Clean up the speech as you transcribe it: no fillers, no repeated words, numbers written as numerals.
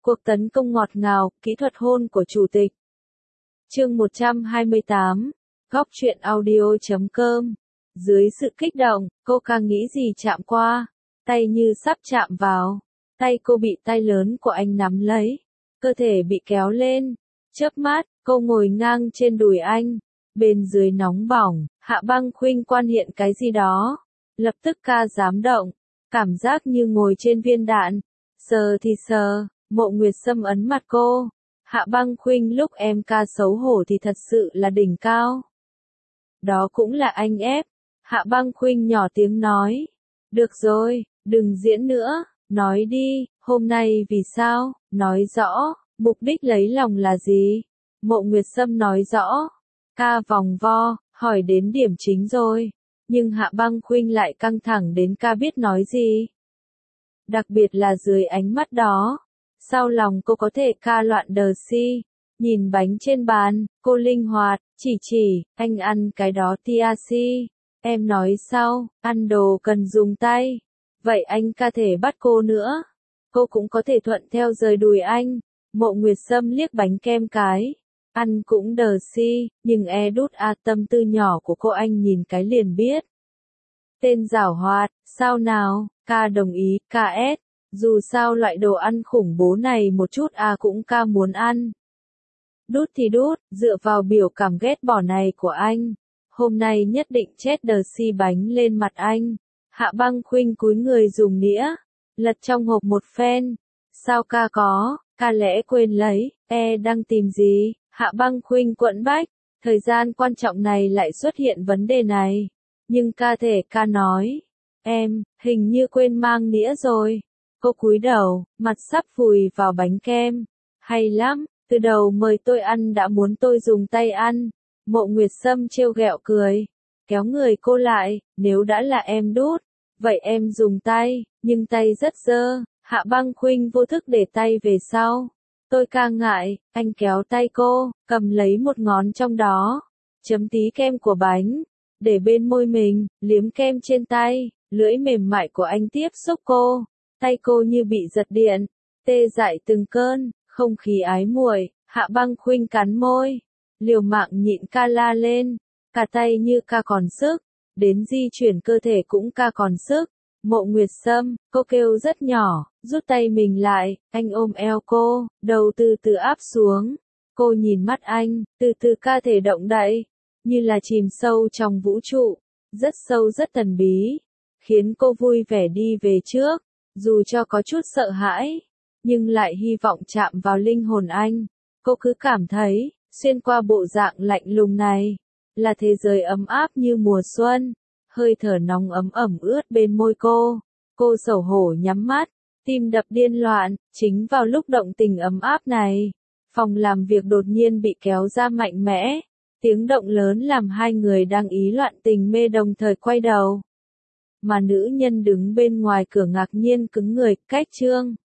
Cuộc tấn công ngọt ngào, kỹ thuật hôn của chủ tịch. Chương 128, Góc truyện audio.com. Dưới sự kích động, cô càng nghĩ gì chạm qua, tay như sắp chạm vào. Tay cô bị tay lớn của anh nắm lấy, cơ thể bị kéo lên. Chớp mắt, cô ngồi ngang trên đùi anh, bên dưới nóng bỏng, Hạ Băng Khuynh quan hiện cái gì đó. Lập tức ca dám động, cảm giác như ngồi trên viên đạn. Sờ thì sờ, Mộ Nguyệt Sâm ấn mặt cô. Hạ Băng Khuynh lúc em ca xấu hổ thì thật sự là đỉnh cao. Đó cũng là anh ép. Hạ Băng Khuynh nhỏ tiếng nói. Được rồi, đừng diễn nữa, nói đi, hôm nay vì sao, nói rõ, mục đích lấy lòng là gì? Mộ Nguyệt Sâm nói rõ. Ca vòng vo, hỏi đến điểm chính rồi. Nhưng Hạ Băng Khuynh lại căng thẳng đến ca biết nói gì. Đặc biệt là dưới ánh mắt đó. Sau lòng cô có thể ca loạn đờ si. Nhìn bánh trên bàn, cô linh hoạt, chỉ, anh ăn cái đó tia si. Em nói sau, ăn đồ cần dùng tay. Vậy anh ca thể bắt cô nữa. Cô cũng có thể thuận theo rời đùi anh. Mộ Nguyệt Sâm liếc bánh kem cái. Ăn cũng đờ si, nhưng đút tâm tư nhỏ của cô anh nhìn cái liền biết. Tên giảo hoạt, sao nào, ca đồng ý, KS. Dù sao loại đồ ăn khủng bố này một chút cũng ca muốn ăn. Đút thì đút, dựa vào biểu cảm ghét bỏ này của anh. Hôm nay nhất định chết đờ si bánh lên mặt anh. Hạ Băng Khuynh cúi người dùng nĩa, lật trong hộp một phen. Sao ca có, ca lẽ quên lấy, đang tìm gì? Hạ Băng Khuynh quẫn bách, thời gian quan trọng này lại xuất hiện vấn đề này. Nhưng ca nói, em, hình như quên mang nĩa rồi. Cô cúi đầu, mặt sắp vùi vào bánh kem. Hay lắm, từ đầu mời tôi ăn đã muốn tôi dùng tay ăn. Mộ Nguyệt Sâm trêu ghẹo cười, kéo người cô lại, nếu đã là em đút, vậy em dùng tay, nhưng tay rất dơ. Hạ Băng Khuynh vô thức để tay về sau. Tôi ca ngại, anh kéo tay cô, cầm lấy một ngón trong đó, chấm tí kem của bánh, để bên môi mình, liếm kem trên tay, lưỡi mềm mại của anh tiếp xúc cô. Tay cô như bị giật điện, tê dại từng cơn, không khí ái muội. Hạ Băng Khuynh cắn môi, liều mạng nhịn ca la lên, cả tay như ca còn sức, đến di chuyển cơ thể cũng ca còn sức. Mộ Nguyệt Sâm, cô kêu rất nhỏ, rút tay mình lại, anh ôm eo cô, đầu từ từ áp xuống. Cô nhìn mắt anh, từ từ ca thể động đậy, như là chìm sâu trong vũ trụ, rất sâu rất thần bí, khiến cô vui vẻ đi về trước. Dù cho có chút sợ hãi, nhưng lại hy vọng chạm vào linh hồn anh. Cô cứ cảm thấy, xuyên qua bộ dạng lạnh lùng này, là thế giới ấm áp như mùa xuân. Hơi thở nóng ấm ẩm ướt bên môi cô. Cô xấu hổ nhắm mắt, tim đập điên loạn. Chính vào lúc động tình ấm áp này, phòng làm việc đột nhiên bị kéo ra mạnh mẽ. Tiếng động lớn làm hai người đang ý loạn tình mê đồng thời quay đầu. Mà nữ nhân đứng bên ngoài cửa ngạc nhiên cứng người, cách Trương